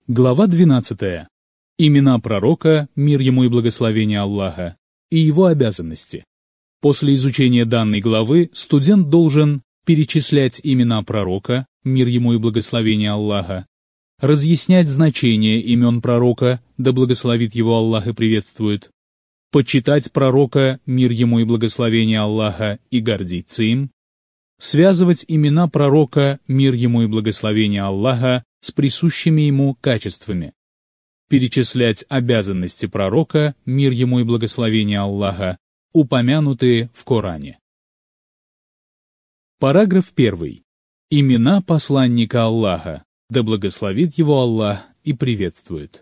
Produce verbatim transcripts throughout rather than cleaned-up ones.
Глава двенадцатая. Имена пророка, мир ему и благословение Аллаха, и его обязанности. После изучения данной главы студент должен перечислять имена пророка, мир ему и благословение Аллаха, разъяснять значение имен пророка, да благословит его Аллах и приветствует, почитать пророка, мир ему и благословение Аллаха, и гордиться им, связывать имена пророка, мир ему и благословение Аллаха, с присущими ему качествами, перечислять обязанности пророка, мир ему и благословение Аллаха, упомянутые в Коране. Параграф первый. Имена посланника Аллаха, да благословит его Аллах и приветствует.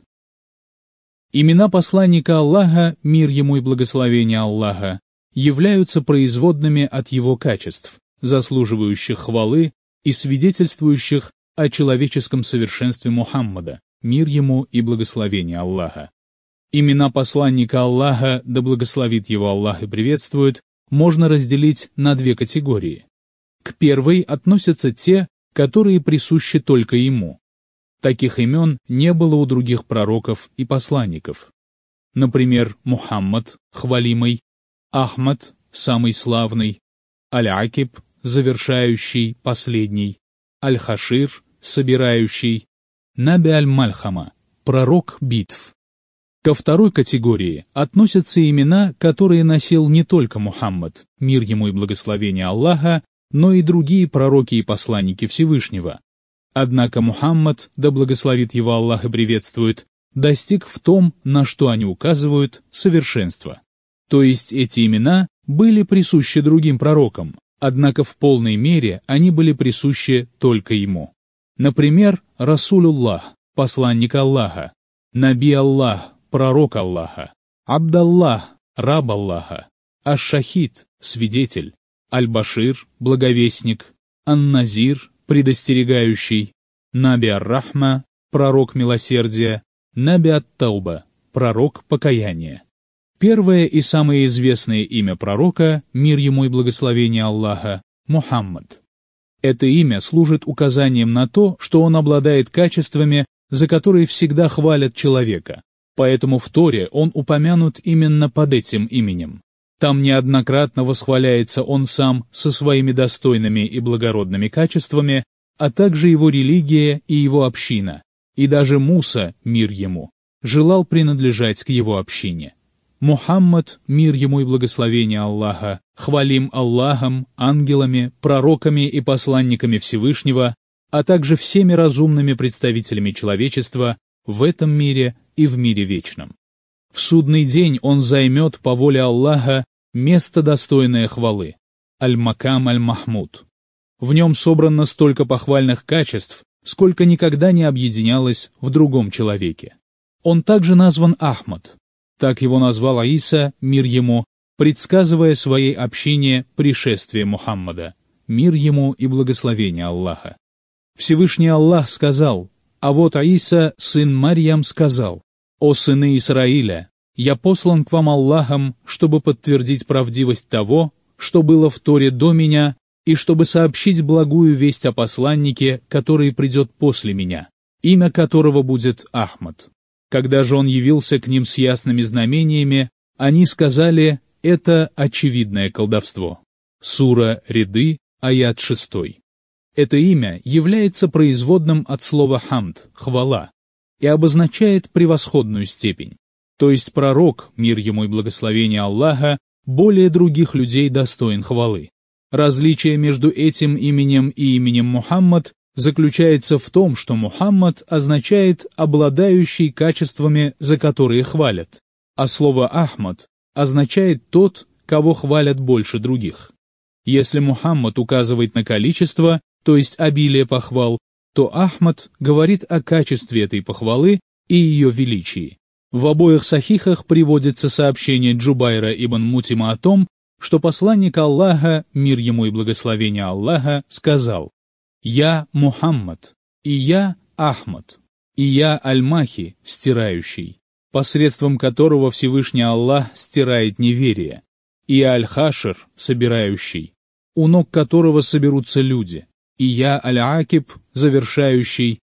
Имена посланника Аллаха, мир ему и благословение Аллаха, являются производными от его качеств, заслуживающих хвалы и свидетельствующих о человеческом совершенстве Мухаммада, мир ему и благословение Аллаха. Имена посланника Аллаха, да благословит его Аллах и приветствует, можно разделить на две категории. К первой относятся те, которые присущи только ему. Таких имен не было у других пророков и посланников. Например, Мухаммад, хвалимый, Ахмад, самый славный, Аль-Акиб, завершающий, последний, Аль-Хашир, собирающий, Наби Аль-Мальхама, пророк битв. Ко второй категории относятся имена, которые носил не только Мухаммад, мир ему и благословение Аллаха, но и другие пророки и посланники Всевышнего. Однако Мухаммад, да благословит его Аллах и приветствует, достиг в том, на что они указывают, совершенства. То есть эти имена были присущи другим пророкам, однако в полной мере они были присущи только ему. Например, Расулюллах, посланник Аллаха, Наби Аллах, пророк Аллаха, Абдаллах, раб Аллаха, Аш-Шахид, свидетель, Аль-Башир, благовестник, Ан-Назир, предостерегающий, Наби Ар-Рахма, пророк милосердия, Наби Ат-Тауба, пророк покаяния. Первое и самое известное имя пророка, мир ему и благословение Аллаха, Мухаммад. Это имя служит указанием на то, что он обладает качествами, за которые всегда хвалят человека, поэтому в Торе он упомянут именно под этим именем. Там неоднократно восхваляется он сам со своими достойными и благородными качествами, а также его религия и его община, и даже Муса, мир ему, желал принадлежать к его общине. Мухаммад, мир ему и благословение Аллаха, хвалим Аллахом, ангелами, пророками и посланниками Всевышнего, а также всеми разумными представителями человечества в этом мире и в мире вечном. В судный день он займет по воле Аллаха место, достойное хвалы, Аль-Макам Аль-Махмуд. В нем собрано столько похвальных качеств, сколько никогда не объединялось в другом человеке. Он также назван Ахмад. Так его назвал Иса, мир ему, предсказывая своей общине пришествие Мухаммада, мир ему и благословение Аллаха. Всевышний Аллах сказал, а вот Иса, сын Марьям, сказал: «О сыны Исраиля, я послан к вам Аллахом, чтобы подтвердить правдивость того, что было в Торе до меня, и чтобы сообщить благую весть о посланнике, который придет после меня, имя которого будет Ахмад». Когда же он явился к ним с ясными знамениями, они сказали: «Это очевидное колдовство». Сура Ряды, аят шестой. Это имя является производным от слова «хамд» — «хвала» и обозначает превосходную степень. То есть пророк, мир ему и благословение Аллаха, более других людей достоин хвалы. Различие между этим именем и именем Мухаммад заключается в том, что Мухаммад означает «обладающий качествами, за которые хвалят», а слово «Ахмад» означает «тот, кого хвалят больше других». Если Мухаммад указывает на количество, то есть обилие похвал, то Ахмад говорит о качестве этой похвалы и ее величии. В обоих сахихах приводится сообщение Джубайра ибн Мутима о том, что посланник Аллаха, мир ему и благословение Аллаха, сказал: «Я Мухаммад, и я Ахмад, и я Аль-Махи, стирающий, посредством которого Всевышний Аллах стирает неверие, и Аль-Хашир, собирающий, у ног которого соберутся люди, и я Аль-Акиб, завершающий,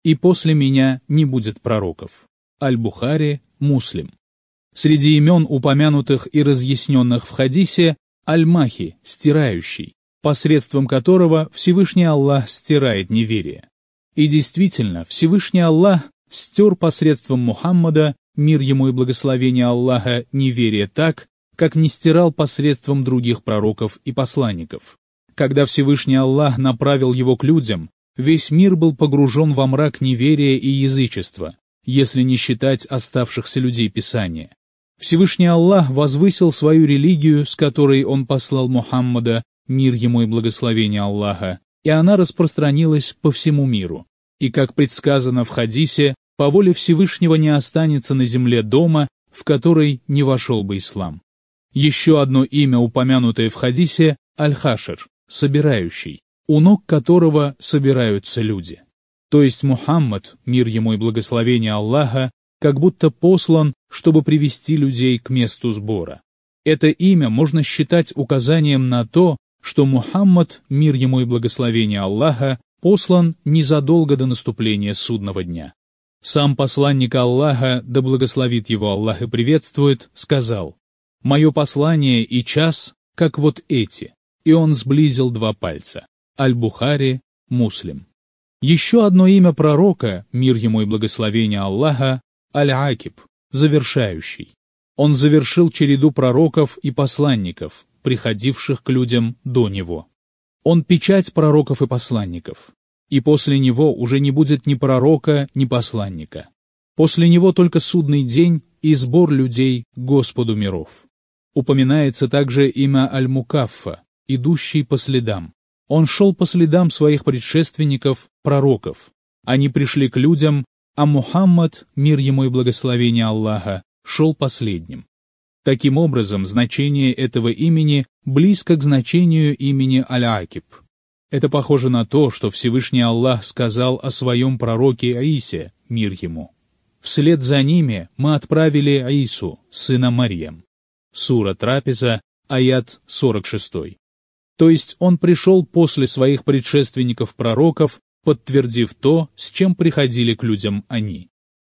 и после меня не будет пророков. Аль-Бухари, Муслим. Среди имен, упомянутых и разъясненных в хадисе, Аль-Махи, стирающий, посредством которого Всевышний Аллах стирает неверие. И действительно, Всевышний Аллах стер посредством Мухаммада, мир ему и благословение Аллаха, неверие так, как не стирал посредством других пророков и посланников. Когда Всевышний Аллах направил его к людям, весь мир был погружен во мрак неверия и язычества, если не считать оставшихся людей Писания. Всевышний Аллах возвысил свою религию, с которой Он послал Мухаммада, мир ему и благословение Аллаха, и она распространилась по всему миру. И, как предсказано в хадисе, по воле Всевышнего не останется на земле дома, в который не вошел бы ислам. Еще одно имя, упомянутое в хадисе, Аль-Хашр, собирающий, у ног которого собираются люди. То есть Мухаммад, мир ему и благословение Аллаха, как будто послан, чтобы привести людей к месту сбора. Это имя можно считать указанием на то, что Мухаммад, мир ему и благословение Аллаха, послан незадолго до наступления судного дня. Сам посланник Аллаха, да благословит его Аллах и приветствует, сказал: «Мое послание и час, как вот эти», и он сблизил два пальца. Аль-Бухари, Муслим. Еще одно имя пророка, мир ему и благословение Аллаха, Аль-Акиб, завершающий. Он завершил череду пророков и посланников, приходивших к людям до него. Он печать пророков и посланников, и после него уже не будет ни пророка, ни посланника. После него только судный день и сбор людей к Господу миров. Упоминается также имя Аль-Мукаффа, идущий по следам. Он шел по следам своих предшественников, пророков. Они пришли к людям, а Мухаммад, мир ему и благословение Аллаха, шел последним. Таким образом, значение этого имени близко к значению имени Аль-Акиб. Это похоже на то, что Всевышний Аллах сказал о своем пророке Исе, мир ему. Вслед за ними мы отправили Ису, сына Марьям. Сура Трапеза, аят сорок шесть. То есть он пришел после своих предшественников-пророков, подтвердив то, с чем приходили к людям они.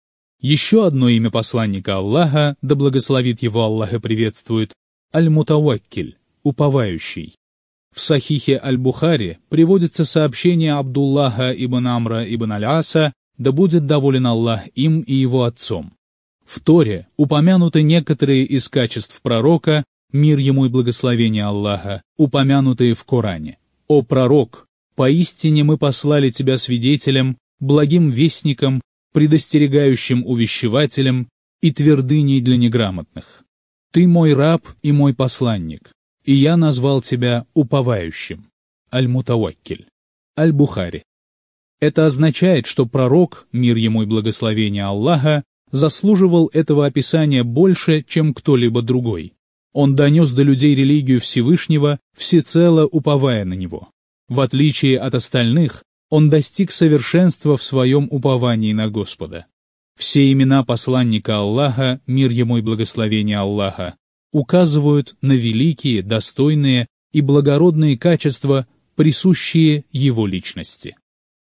Еще одно имя посланника Аллаха, да благословит его Аллах и приветствует, Аль-Мутаваккиль, уповающий. В Сахихе Аль-Бухари приводится сообщение Абдуллаха ибн Амра ибн Аль-Аса, да будет доволен Аллах им и его отцом. В Торе упомянуты некоторые из качеств пророка, мир ему и благословение Аллаха, упомянутые в Коране. «О пророк, поистине мы послали тебя свидетелем, благим вестником, предостерегающим увещевателем и твердыней для неграмотных. Ты мой раб и мой посланник, и я назвал тебя уповающим». Аль-Мутаваккиль. Аль-Бухари. Это означает, что пророк, мир ему и благословение Аллаха, заслуживал этого описания больше, чем кто-либо другой. Он донес до людей религию Всевышнего, всецело уповая на него. В отличие от остальных, он достиг совершенства в своем уповании на Господа. Все имена посланника Аллаха, мир ему и благословение Аллаха, указывают на великие, достойные и благородные качества, присущие его личности.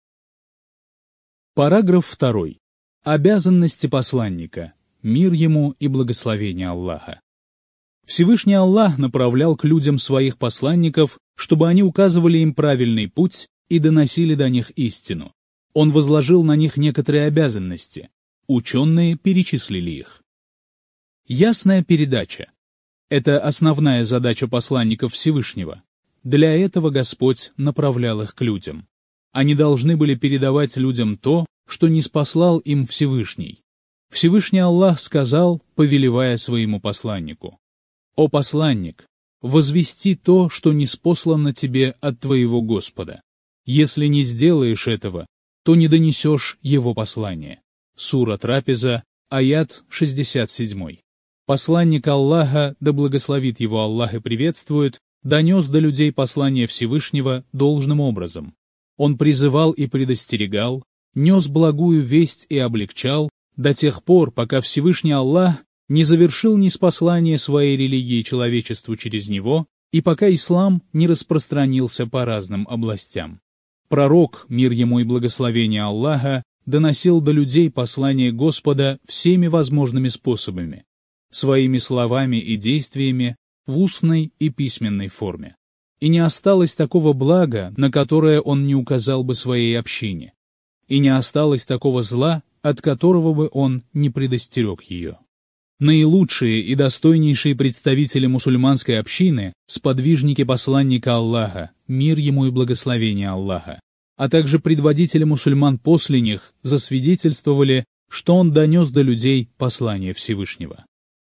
Параграф второй. Обязанности посланника, мир ему и благословение Аллаха. Всевышний Аллах направлял к людям своих посланников, чтобы они указывали им правильный путь и доносили до них истину. Он возложил на них некоторые обязанности. Ученые перечислили их. Ясная передача. Это основная задача посланников Всевышнего. Для этого Господь направлял их к людям. Они должны были передавать людям то, что ниспослал им Всевышний. Всевышний Аллах сказал, повелевая своему посланнику: «О посланник, возвести то, что ниспослано тебе от твоего Господа. Если не сделаешь этого, то не донесешь его послание». Сура Трапеза, аят шестьдесят семь. Посланник Аллаха, да благословит его Аллах и приветствует, донес до людей послание Всевышнего должным образом. Он призывал и предостерегал, нес благую весть и облегчал до тех пор, пока Всевышний Аллах не завершил ниспослание своей религии человечеству через него, и пока ислам не распространился по разным областям. Пророк, мир ему и благословение Аллаха, доносил до людей послание Господа всеми возможными способами, своими словами и действиями, в устной и письменной форме. И не осталось такого блага, на которое он не указал бы своей общине, и не осталось такого зла, от которого бы он не предостерег ее. Наилучшие и достойнейшие представители мусульманской общины — сподвижники посланника Аллаха, мир ему и благословение Аллаха, а также предводители мусульман после них засвидетельствовали, что он донес до людей послание Всевышнего.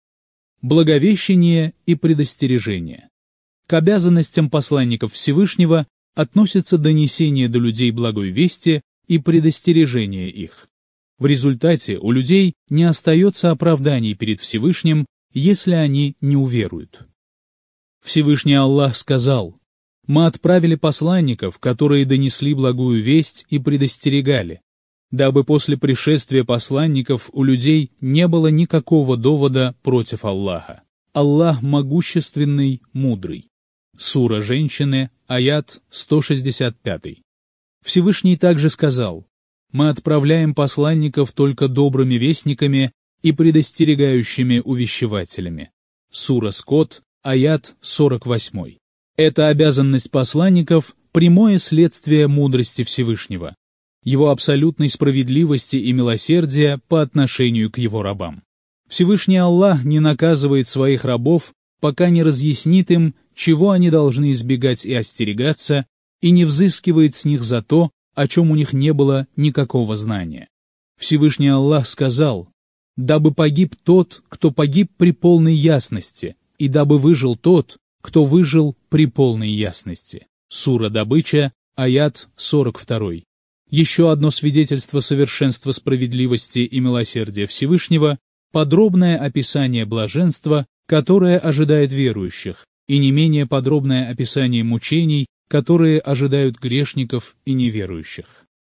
Благовещение и предостережение. К обязанностям посланников Всевышнего относится донесение до людей благой вести и предостережение их. В результате у людей не остается оправданий перед Всевышним, если они не уверуют. Всевышний Аллах сказал: «Мы отправили посланников, которые донесли благую весть и предостерегали, дабы после пришествия посланников у людей не было никакого довода против Аллаха. Аллах могущественный, мудрый». Сура Женщины, аят сто шестьдесят пять. Всевышний также сказал: «Мы отправляем посланников только добрыми вестниками и предостерегающими увещевателями». Сура Скот, аят сорок восемь. Эта обязанность посланников – прямое следствие мудрости Всевышнего, его абсолютной справедливости и милосердия по отношению к его рабам. Всевышний Аллах не наказывает своих рабов, пока не разъяснит им, чего они должны избегать и остерегаться, и не взыскивает с них за то, о чем у них не было никакого знания. Всевышний Аллах сказал: «Дабы погиб тот, кто погиб при полной ясности, и дабы выжил тот, кто выжил при полной ясности». Сура Добыча, аят сорок два. Еще одно свидетельство совершенства справедливости и милосердия Всевышнего — подробное описание блаженства, которое ожидает верующих, и не менее подробное описание мучений, которые ожидают грешников и неверующих.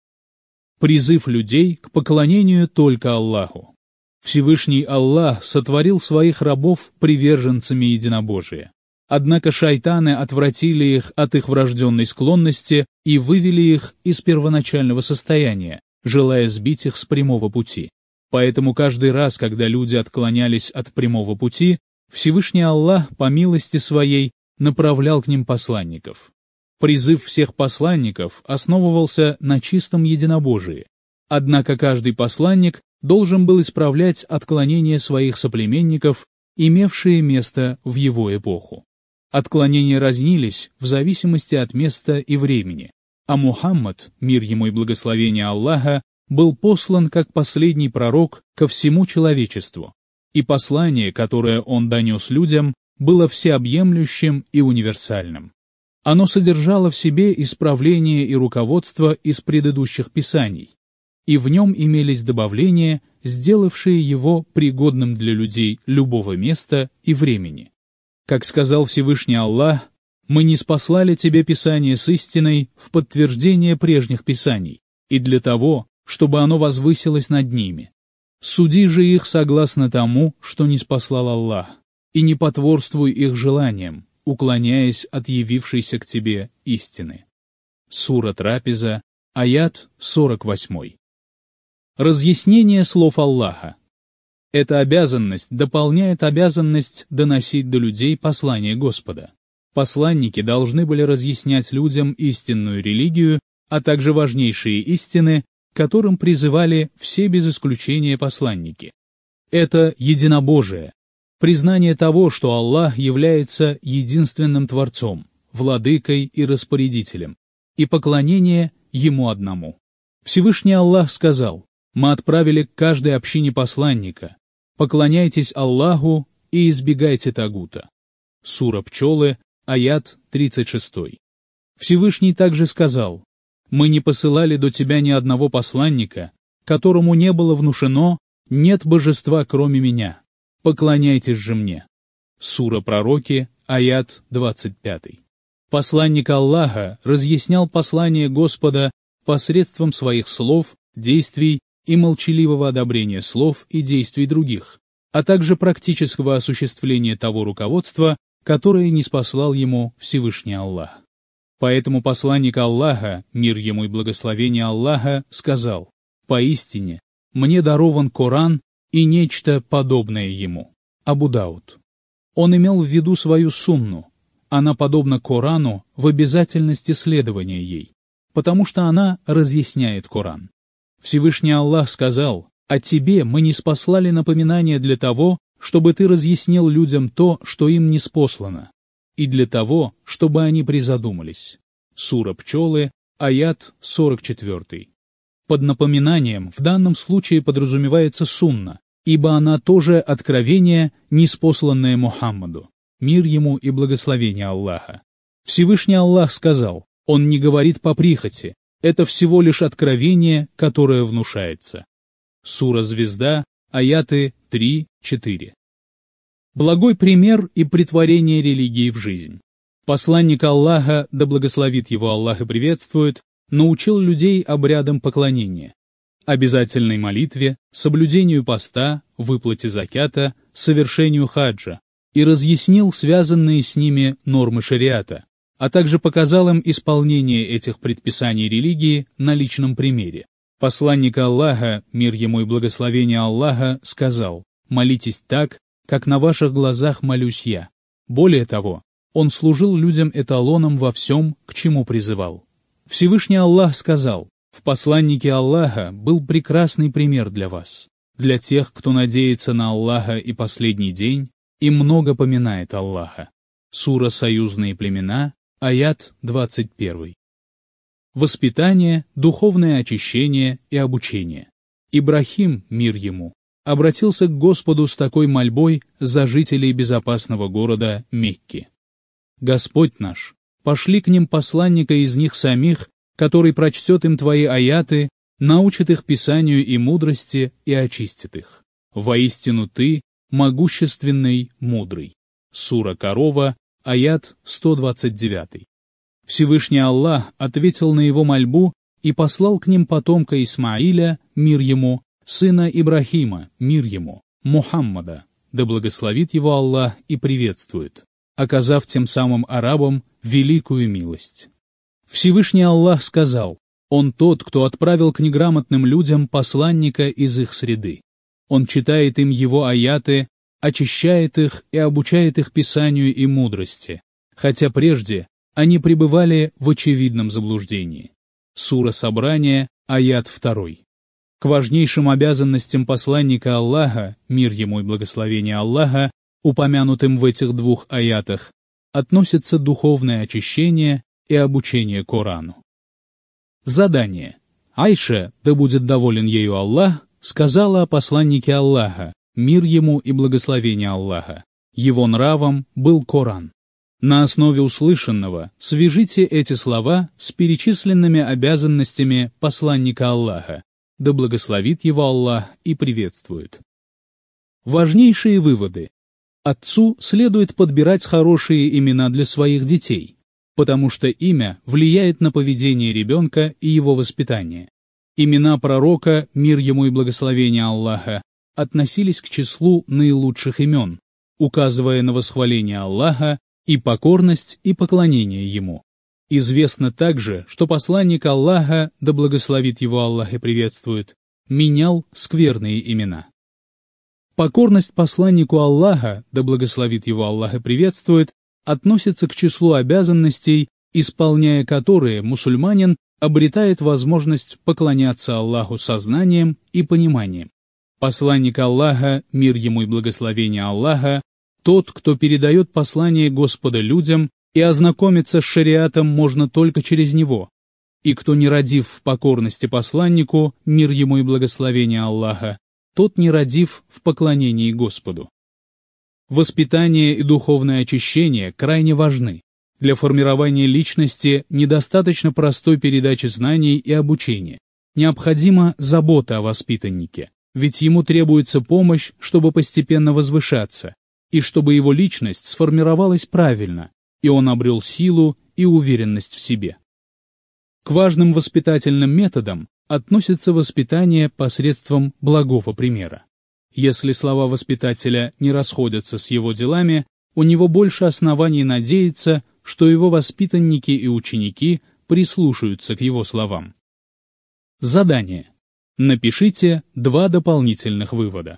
Призыв людей к поклонению только Аллаху. Всевышний Аллах сотворил своих рабов приверженцами единобожия. Однако шайтаны отвратили их от их врожденной склонности и вывели их из первоначального состояния, желая сбить их с прямого пути. Поэтому каждый раз, когда люди отклонялись от прямого пути, Всевышний Аллах по милости своей направлял к ним посланников. Призыв всех посланников основывался на чистом единобожии. Однако каждый посланник должен был исправлять отклонения своих соплеменников, имевшие место в его эпоху. Отклонения разнились в зависимости от места и времени, а Мухаммад, мир ему и благословение Аллаха, был послан как последний пророк ко всему человечеству, и послание, которое он донес людям, было всеобъемлющим и универсальным. Оно содержало в себе исправление и руководство из предыдущих писаний, и в нем имелись добавления, сделавшие его пригодным для людей любого места и времени. Как сказал Всевышний Аллах: «Мы ниспослали тебе Писание с истиной в подтверждение прежних Писаний, и для того, чтобы оно возвысилось над ними. Суди же их согласно тому, что ниспослал Аллах, и не потворствуй их желаниям, уклоняясь от явившейся к тебе истины». Сура Трапеза, аят сорок восемь. Разъяснение слов Аллаха. Эта обязанность дополняет обязанность доносить до людей послание Господа. Посланники должны были разъяснять людям истинную религию, а также важнейшие истины, к которым призывали все без исключения посланники. Это единобожие, признание того, что Аллах является единственным Творцом, владыкой и распорядителем, и поклонение Ему одному. Всевышний Аллах сказал: «Мы отправили к каждой общине посланника. Поклоняйтесь Аллаху и избегайте тагута». Сура Пчелы, аят тридцать шесть. Всевышний также сказал: «Мы не посылали до тебя ни одного посланника, которому не было внушено: нет божества, кроме меня. Поклоняйтесь же мне». Сура Пророки, аят двадцать пять. Посланник Аллаха разъяснял послание Господа посредством своих слов, действий и молчаливого одобрения слов и действий других, а также практического осуществления того руководства, которое ниспослал ему Всевышний Аллах. Поэтому посланник Аллаха, мир ему и благословение Аллаха, сказал: Поистине, мне дарован Коран и нечто подобное ему. Абу Дауд. Он имел в виду свою сунну. Она подобна Корану в обязательности следования ей, потому что она разъясняет Коран. Всевышний Аллах сказал: «А тебе мы ниспослали напоминание для того, чтобы ты разъяснил людям то, что им ниспослано, и для того, чтобы они призадумались». Сура Пчелы, аят сорок четыре. Под напоминанием в данном случае подразумевается сунна, ибо она тоже откровение, ниспосланное Мухаммаду, мир ему и благословение Аллаха. Всевышний Аллах сказал: «Он не говорит по прихоти, это всего лишь откровение, которое внушается». Сура Звезда, аяты три-четыре. Благой пример и претворение религии в жизнь. Посланник Аллаха, да благословит его Аллах и приветствует, научил людей обрядам поклонения, обязательной молитве, соблюдению поста, выплате закята, совершению хаджа, и разъяснил связанные с ними нормы шариата, а также показал им исполнение этих предписаний религии на личном примере. Посланник Аллаха, мир ему и благословение Аллаха, сказал: «Молитесь так, как на ваших глазах молюсь я». Более того, он служил людям эталоном во всем, к чему призывал. Всевышний Аллах сказал: «В посланнике Аллаха был прекрасный пример для вас, для тех, кто надеется на Аллаха и последний день и много поминает Аллаха». Сура «Союзные племена», аят двадцать один. Воспитание, духовное очищение и обучение. Ибрахим, мир ему, обратился к Господу с такой мольбой за жителей безопасного города Мекки: «Господь наш, пошли к ним посланника из них самих, который прочтет им Твои аяты, научит их писанию и мудрости и очистит их. Воистину Ты могущественный, мудрый». Сура Корова, аят сто двадцать девять. Всевышний Аллах ответил на его мольбу и послал к ним потомка Исмаиля, мир ему, сына Ибрахима, мир ему, Мухаммада, да благословит его Аллах и приветствует, оказав тем самым арабам великую милость. Всевышний Аллах сказал: «Он тот, кто отправил к неграмотным людям посланника из их среды. Он читает им его аяты, очищает их и обучает их писанию и мудрости, хотя прежде они пребывали в очевидном заблуждении». Сура Собрание, аят два. К важнейшим обязанностям посланника Аллаха, мир ему и благословение Аллаха, упомянутым в этих двух аятах, относится духовное очищение и обучение Корану. Задание. Айша, да будет доволен ею Аллах, сказала о посланнике Аллаха, мир ему и благословение Аллаха. Его нравом был Коран. На основе услышанного свяжите эти слова с перечисленными обязанностями посланника Аллаха, да благословит его Аллах и приветствует. Важнейшие выводы. Отцу следует подбирать хорошие имена для своих детей, потому что имя влияет на поведение ребенка и его воспитание. Имена пророка, мир ему и благословение Аллаха, относились к числу наилучших имен, указывая на восхваление Аллаха и покорность и поклонение Ему. Известно также, что посланник Аллаха, да благословит его Аллах и приветствует, менял скверные имена. Покорность посланнику Аллаха, да благословит его Аллах и приветствует, относится к числу обязанностей, исполняя которые мусульманин обретает возможность поклоняться Аллаху сознанием и пониманием. Посланник Аллаха, мир ему и благословение Аллаха, тот, кто передает послание Господа людям, и ознакомиться с шариатом можно только через него, и кто не родив в покорности посланнику, мир ему и благословение Аллаха, тот не родив в поклонении Господу. Воспитание и духовное очищение крайне важны. Для формирования личности недостаточно простой передачи знаний и обучения. Необходима забота о воспитаннике, ведь ему требуется помощь, чтобы постепенно возвышаться, и чтобы его личность сформировалась правильно, и он обрел силу и уверенность в себе. К важным воспитательным методам относится воспитание посредством благого примера. Если слова воспитателя не расходятся с его делами, у него больше оснований надеяться, что его воспитанники и ученики прислушаются к его словам. Задание. Напишите два дополнительных вывода.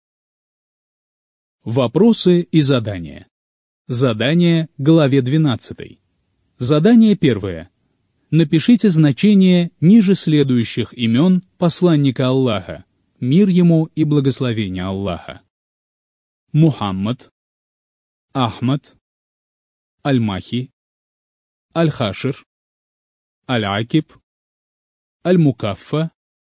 Вопросы и задания. Задание к главе двенадцатой. Задание первое. Напишите значение ниже следующих имен посланника Аллаха, мир ему и благословение Аллаха. Мухаммад, Ахмад, Аль-Махи, Аль-Хашир, Аль-Акиб, Аль-Мукаффа,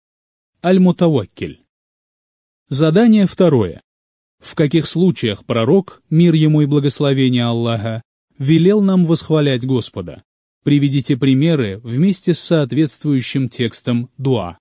Аль-Мутаваккиль. Задание второе. В каких случаях пророк, мир ему и благословение Аллаха, велел нам восхвалять Господа? Приведите примеры вместе с соответствующим текстом дуа.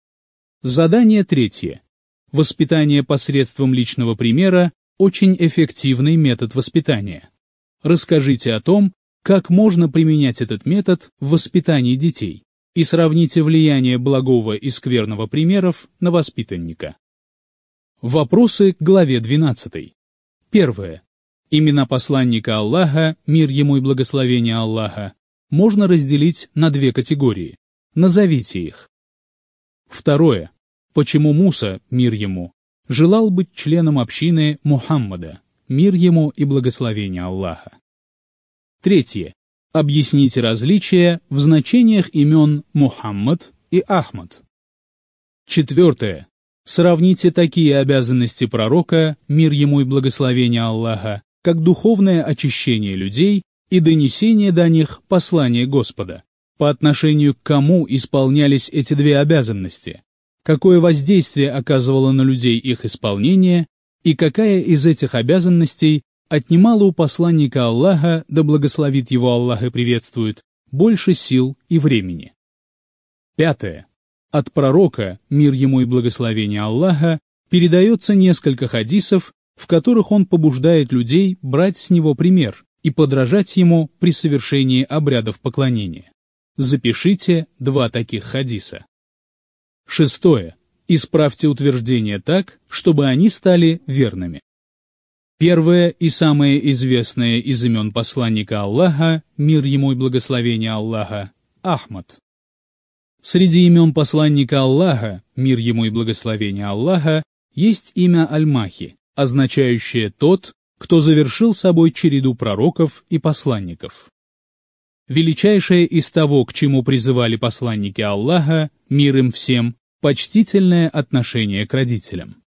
Задание третье. Воспитание посредством личного примера – очень эффективный метод воспитания. Расскажите о том, как можно применять этот метод в воспитании детей, и сравните влияние благого и скверного примеров на воспитанника. Вопросы к главе двенадцатой. Первое. Имена посланника Аллаха, мир ему и благословение Аллаха, можно разделить на две категории. Назовите их. Второе. Почему Муса, мир ему, желал быть членом общины Мухаммада, мир ему и благословение Аллаха? Третье. Объясните различия в значениях имен Мухаммад и Ахмад. Четвертое. Сравните такие обязанности пророка, мир ему и благословение Аллаха, как духовное очищение людей и донесение до них послания Господа. По отношению к кому исполнялись эти две обязанности? Какое воздействие оказывало на людей их исполнение? И какая из этих обязанностей отнимала у посланника Аллаха, да благословит его Аллах и приветствует, больше сил и времени? Пятое. От пророка, мир ему и благословение Аллаха, передается несколько хадисов, в которых он побуждает людей брать с него пример и подражать ему при совершении обрядов поклонения. Запишите два таких хадиса. Шестое. Исправьте утверждения так, чтобы они стали верными. Первое и самое известное из имен посланника Аллаха, мир ему и благословение Аллаха, Ахмад. Среди имен посланника Аллаха, мир ему и благословение Аллаха, есть имя Аль-Махи, означающее «тот, кто завершил собой череду пророков и посланников». Величайшее из того, к чему призывали посланники Аллаха, мир им всем, почтительное отношение к родителям.